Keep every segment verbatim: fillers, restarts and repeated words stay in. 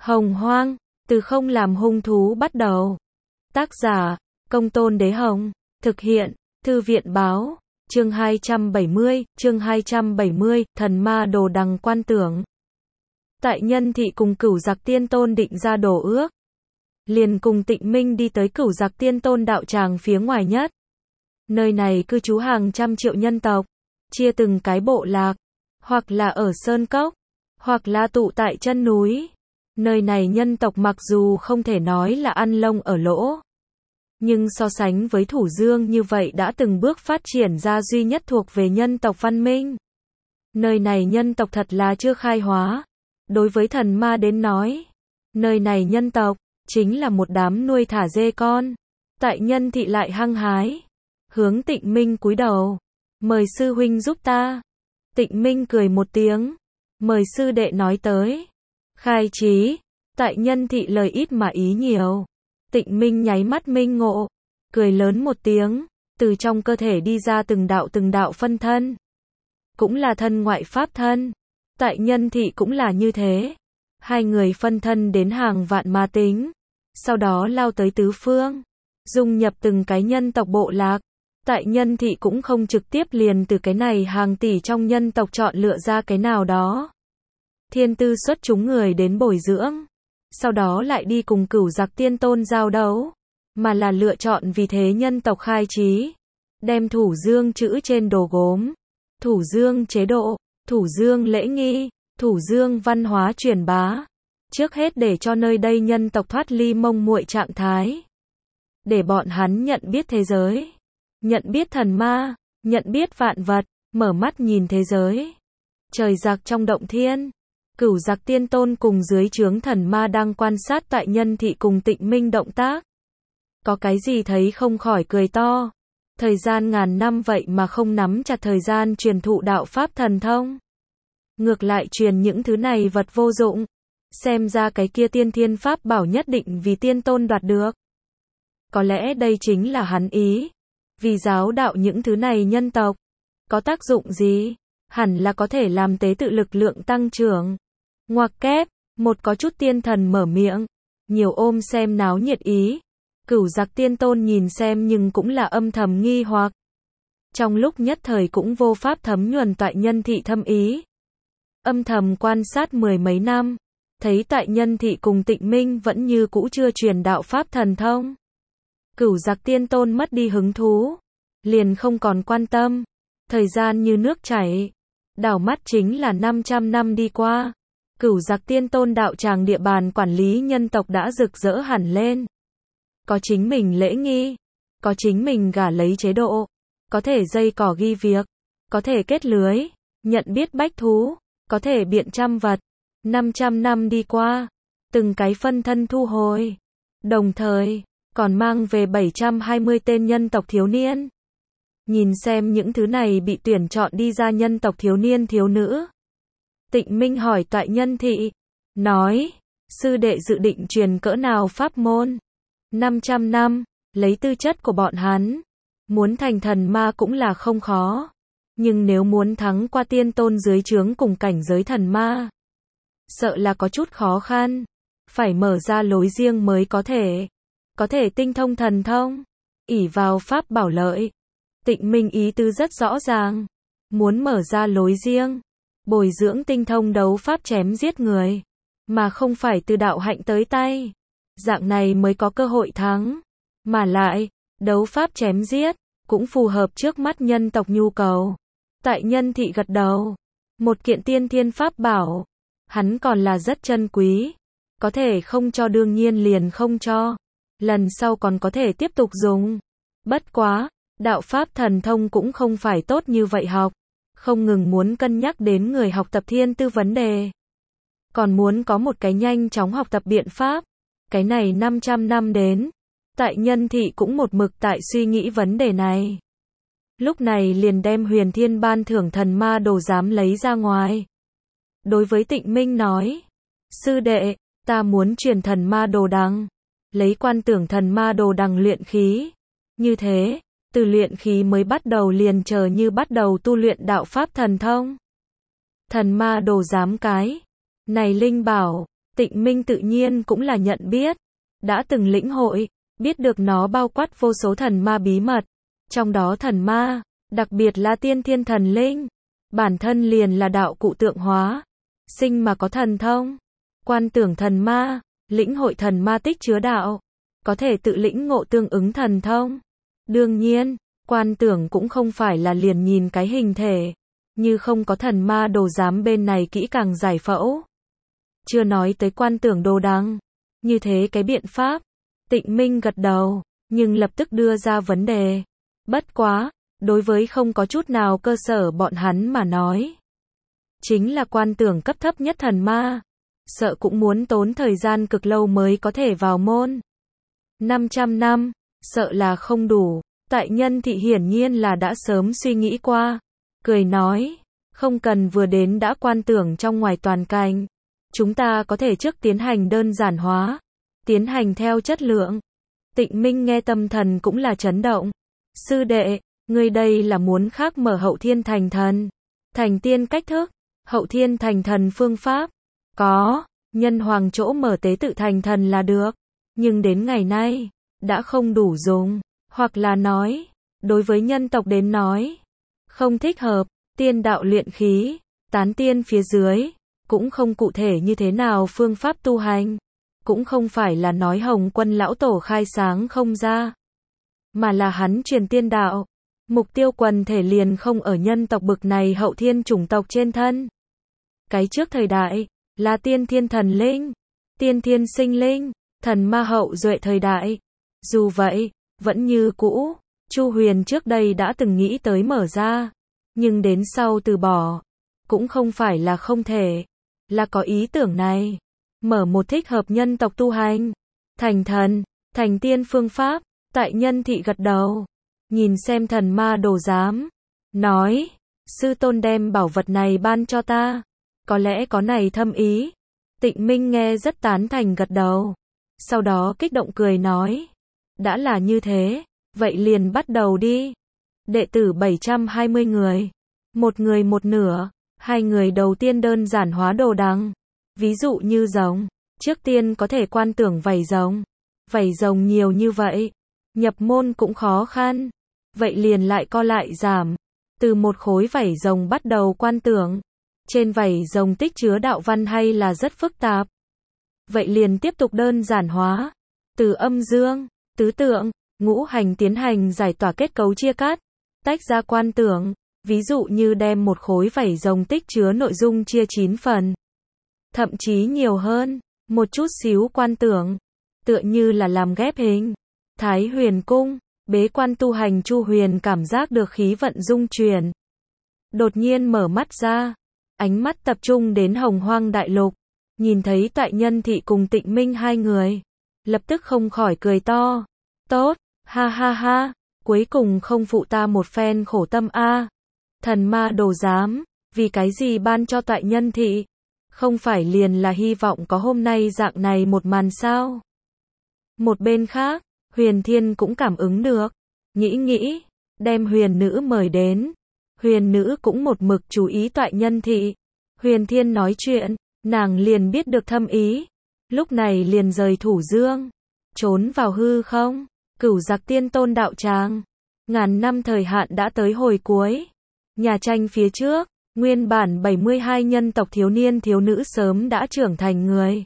Hồng Hoang, từ không làm hung thú bắt đầu. Tác giả, Công Tôn Đế Hồng. Thực hiện, Thư viện Báo. Chương hai trăm bảy mươi, chương hai trăm bảy mươi, thần ma đồ đằng quan tưởng. Tại Nhân Thị cùng Cửu Giặc Tiên Tôn định ra đồ ước. Liền cùng Tịnh Minh đi tới Cửu Giặc Tiên Tôn đạo tràng phía ngoài nhất. Nơi này cư trú hàng trăm triệu nhân tộc, chia từng cái bộ lạc, hoặc là ở sơn cốc, hoặc là tụ tại chân núi. Nơi này nhân tộc mặc dù không thể nói là ăn lông ở lỗ, nhưng so sánh với Thủ Dương như vậy đã từng bước phát triển ra duy nhất thuộc về nhân tộc văn minh. Nơi này nhân tộc thật là chưa khai hóa. Đối với thần ma đến nói, nơi này nhân tộc chính là một đám nuôi thả dê con. Tại Nhân Thị lại hăng hái, hướng Tịnh Minh cúi đầu, mời sư huynh giúp ta. Tịnh Minh cười một tiếng, mời sư đệ nói tới. Khai trí. Tại Nhân Thị lời ít mà ý nhiều. Tịnh Minh nháy mắt minh ngộ, cười lớn một tiếng, từ trong cơ thể đi ra từng đạo từng đạo phân thân. Cũng là thân ngoại pháp thân. Tại Nhân Thị cũng là như thế. Hai người phân thân đến hàng vạn ma tính, sau đó lao tới tứ phương, dung nhập từng cái nhân tộc bộ lạc. Tại Nhân Thị cũng không trực tiếp liền từ cái này hàng tỷ trong nhân tộc chọn lựa ra cái nào đó thiên tư xuất chúng người đến bồi dưỡng, sau đó lại đi cùng Cửu Giặc Tiên Tôn giao đấu, mà là lựa chọn vì thế nhân tộc khai trí, đem Thủ Dương chữ trên đồ gốm, Thủ Dương chế độ, Thủ Dương lễ nghi, Thủ Dương văn hóa truyền bá, trước hết để cho nơi đây nhân tộc thoát ly mông muội trạng thái, để bọn hắn nhận biết thế giới, nhận biết thần ma, nhận biết vạn vật, mở mắt nhìn thế giới. Trời giặc trong động thiên, Cửu Giặc Tiên Tôn cùng dưới trướng thần ma đang quan sát Tại Nhân Thị cùng Tịnh Minh động tác. Có cái gì thấy không khỏi cười to. Thời gian ngàn năm vậy mà không nắm chặt thời gian truyền thụ đạo pháp thần thông. Ngược lại truyền những thứ này vật vô dụng. Xem ra cái kia tiên thiên pháp bảo nhất định vì tiên tôn đoạt được. Có lẽ đây chính là hắn ý. Vì giáo đạo những thứ này nhân tộc. Có tác dụng gì? Hẳn là có thể làm tế tự lực lượng tăng trưởng. Ngoặc kép, một có chút tiên thần mở miệng. Nhiều ôm xem náo nhiệt ý. Cửu Giặc Tiên Tôn nhìn xem nhưng cũng là âm thầm nghi hoặc. Trong lúc nhất thời cũng vô pháp thấm nhuần Tại Nhân Thị thâm ý. Âm thầm quan sát mười mấy năm. Thấy Tại Nhân Thị cùng Tịnh Minh vẫn như cũ chưa truyền đạo pháp thần thông. Cửu Giặc Tiên Tôn mất đi hứng thú. Liền không còn quan tâm. Thời gian như nước chảy. Đảo mắt chính là năm trăm năm đi qua. Cửu Giặc Tiên Tôn đạo tràng địa bàn quản lý nhân tộc đã rực rỡ hẳn lên. Có chính mình lễ nghi. Có chính mình gả lấy chế độ. Có thể dây cỏ ghi việc. Có thể kết lưới. Nhận biết bách thú. Có thể biện trăm vật. năm trăm năm đi qua. Từng cái phân thân thu hồi. Đồng thời, còn mang về bảy trăm hai mươi tên nhân tộc thiếu niên. Nhìn xem những thứ này bị tuyển chọn đi ra nhân tộc thiếu niên thiếu nữ. Tịnh Minh hỏi Tại Nhân Thị. Nói, sư đệ dự định truyền cỡ nào pháp môn? năm trăm năm, lấy tư chất của bọn hắn. Muốn thành thần ma cũng là không khó. Nhưng nếu muốn thắng qua tiên tôn dưới trướng cùng cảnh giới thần ma, sợ là có chút khó khăn. Phải mở ra lối riêng mới có thể. Có thể tinh thông thần thông. ỷ vào pháp bảo lợi. Tịnh Minh ý tứ rất rõ ràng. Muốn mở ra lối riêng. Bồi dưỡng tinh thông đấu pháp chém giết người. Mà không phải từ đạo hạnh tới tay. Dạng này mới có cơ hội thắng. Mà lại, đấu pháp chém giết. Cũng phù hợp trước mắt nhân tộc nhu cầu. Tại Nhân Thị gật đầu. Một kiện tiên thiên pháp bảo. Hắn còn là rất chân quý. Có thể không cho đương nhiên liền không cho. Lần sau còn có thể tiếp tục dùng. Bất quá, đạo pháp thần thông cũng không phải tốt như vậy học. Không ngừng muốn cân nhắc đến người học tập thiên tư vấn đề. Còn muốn có một cái nhanh chóng học tập biện pháp. Cái này năm trăm năm đến. Tại Nhân Thị cũng một mực tại suy nghĩ vấn đề này. Lúc này liền đem Huyền Thiên ban thưởng thần ma đồ giám lấy ra ngoài. Đối với Tịnh Minh nói. Sư đệ, ta muốn truyền thần ma đồ đằng. Lấy quan tưởng thần ma đồ đằng luyện khí. Như thế, từ luyện khí mới bắt đầu liền chờ như bắt đầu tu luyện đạo pháp thần thông. Thần ma đồ giám cái. Này linh bảo, Tịnh Minh tự nhiên cũng là nhận biết, đã từng lĩnh hội, biết được nó bao quát vô số thần ma bí mật, trong đó thần ma, đặc biệt là tiên thiên thần linh, bản thân liền là đạo cụ tượng hóa, sinh mà có thần thông, quan tưởng thần ma, lĩnh hội thần ma tích chứa đạo, có thể tự lĩnh ngộ tương ứng thần thông. Đương nhiên, quan tưởng cũng không phải là liền nhìn cái hình thể, như không có thần ma đồ giám bên này kỹ càng giải phẫu. Chưa nói tới quan tưởng đồ đằng, như thế cái biện pháp, Tịnh Minh gật đầu, nhưng lập tức đưa ra vấn đề. Bất quá, đối với không có chút nào cơ sở bọn hắn mà nói, chính là quan tưởng cấp thấp nhất thần ma, sợ cũng muốn tốn thời gian cực lâu mới có thể vào môn. năm trăm năm, sợ là không đủ, tại Nhân Thị hiển nhiên là đã sớm suy nghĩ qua, cười nói, không cần vừa đến đã quan tưởng trong ngoài toàn cảnh, chúng ta có thể trước tiến hành đơn giản hóa, tiến hành theo chất lượng. Tịnh Minh nghe tâm thần cũng là chấn động. Sư đệ, ngươi đây là muốn khác mở hậu thiên thành thần, thành tiên cách thức, hậu thiên thành thần phương pháp, có, nhân hoàng chỗ mở tế tự thành thần là được, nhưng đến ngày nay, đã không đủ dùng, hoặc là nói, đối với nhân tộc đến nói, không thích hợp, tiên đạo luyện khí, tán tiên phía dưới, cũng không cụ thể như thế nào phương pháp tu hành, cũng không phải là nói Hồng Quân lão tổ khai sáng không ra, mà là hắn truyền tiên đạo, mục tiêu quần thể liền không ở nhân tộc bực này hậu thiên chủng tộc trên thân. Cái trước thời đại, là tiên thiên thần linh, tiên thiên sinh linh, thần ma hậu duệ thời đại. Dù vậy, vẫn như cũ, Chu Huyền trước đây đã từng nghĩ tới mở ra, nhưng đến sau từ bỏ, cũng không phải là không thể, là có ý tưởng này, mở một thích hợp nhân tộc tu hành, thành thần, thành tiên phương pháp. Tại Nhân Thị gật đầu, nhìn xem thần ma đồ giám, nói, sư tôn đem bảo vật này ban cho ta, có lẽ có này thâm ý. Tịnh Minh nghe rất tán thành gật đầu, sau đó kích động cười nói, đã là như thế, vậy liền bắt đầu đi. Đệ tử bảy trăm hai mươi người, một người một nửa, hai người đầu tiên đơn giản hóa đồ đằng, ví dụ như rồng, trước tiên có thể quan tưởng vảy rồng, vảy rồng nhiều như vậy, nhập môn cũng khó khăn, vậy liền lại co lại giảm, từ một khối vảy rồng bắt đầu quan tưởng, trên vảy rồng tích chứa đạo văn hay là rất phức tạp, vậy liền tiếp tục đơn giản hóa, từ âm dương, tứ tượng, ngũ hành tiến hành giải tỏa kết cấu chia cắt, tách ra quan tưởng, ví dụ như đem một khối vảy rồng tích chứa nội dung chia chín phần, thậm chí nhiều hơn, một chút xíu quan tưởng, tựa như là làm ghép hình. Thái Huyền Cung, bế quan tu hành Chu Huyền cảm giác được khí vận dung chuyển. Đột nhiên mở mắt ra, ánh mắt tập trung đến Hồng Hoang Đại Lục, nhìn thấy tại Nhân Thị cùng Tịnh Minh hai người, lập tức không khỏi cười to. Tốt, ha ha ha, cuối cùng không phụ ta một phen khổ tâm a. Thần ma đồ giám, vì cái gì ban cho tại Nhân Thị? Không phải liền là hy vọng có hôm nay dạng này một màn sao? Một bên khác, Huyền Thiên cũng cảm ứng được, nghĩ nghĩ, đem Huyền Nữ mời đến. Huyền Nữ cũng một mực chú ý tại Nhân Thị. Huyền Thiên nói chuyện, nàng liền biết được thâm ý, lúc này liền rời Thủ Dương, trốn vào hư không, Cửu Giặc Tiên Tôn đạo tràng. Ngàn năm thời hạn đã tới hồi cuối. Nhà tranh phía trước, nguyên bản bảy mươi hai nhân tộc thiếu niên thiếu nữ sớm đã trưởng thành người.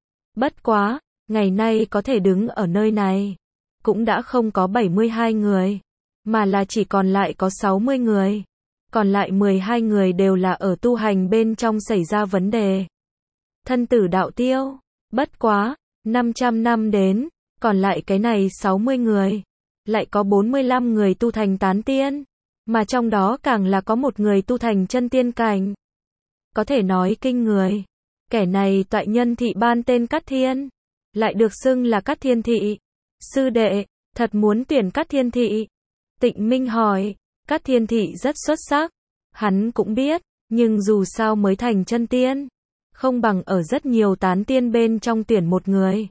Bất quá, ngày nay có thể đứng ở nơi này, cũng đã không có bảy mươi hai người, mà là chỉ còn lại có sáu mươi người. Còn lại mười hai người đều là ở tu hành bên trong xảy ra vấn đề. Thân tử đạo tiêu, bất quá, năm trăm năm đến, còn lại cái này sáu mươi người, lại có bốn mươi lăm người tu thành tán tiên, mà trong đó càng là có một người tu thành chân tiên cảnh. Có thể nói kinh người. Kẻ này tại Nhân Thị ban tên Cát Thiên, lại được xưng là Cát Thiên Thị. Sư đệ, thật muốn tuyển Cát Thiên Thị? Tịnh Minh hỏi. Cát Thiên Thị rất xuất sắc, hắn cũng biết, nhưng dù sao mới thành chân tiên, không bằng ở rất nhiều tán tiên bên trong tuyển một người.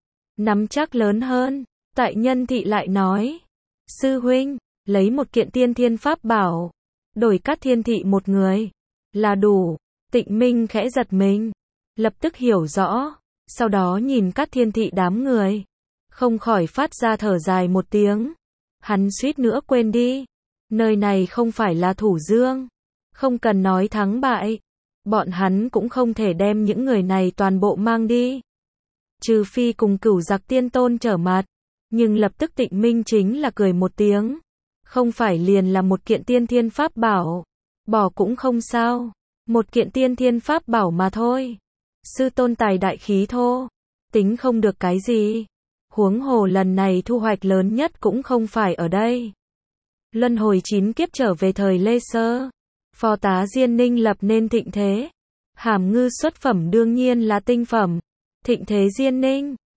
Nắm chắc lớn hơn, tại Nhân Thị lại nói, sư huynh, lấy một kiện tiên thiên pháp bảo, đổi Cát Thiên Thị một người, là đủ. Tịnh Minh khẽ giật mình, lập tức hiểu rõ, sau đó nhìn Cát Thiên Thị đám người, không khỏi phát ra thở dài một tiếng. Hắn suýt nữa quên đi, nơi này không phải là Thủ Dương, không cần nói thắng bại, bọn hắn cũng không thể đem những người này toàn bộ mang đi. Trừ phi cùng Cửu Giặc Tiên Tôn trở mặt, nhưng lập tức Tịnh Minh chính là cười một tiếng, không phải liền là một kiện tiên thiên pháp bảo, bỏ cũng không sao, một kiện tiên thiên pháp bảo mà thôi. Sư tôn tài đại khí thô, tính không được cái gì. Huống hồ lần này thu hoạch lớn nhất cũng không phải ở đây. Luân hồi chín kiếp trở về thời Lê Sơ, phó tá Diên Ninh lập nên thịnh thế. Hàm ngư xuất phẩm đương nhiên là tinh phẩm. Thịnh thế Diên Ninh,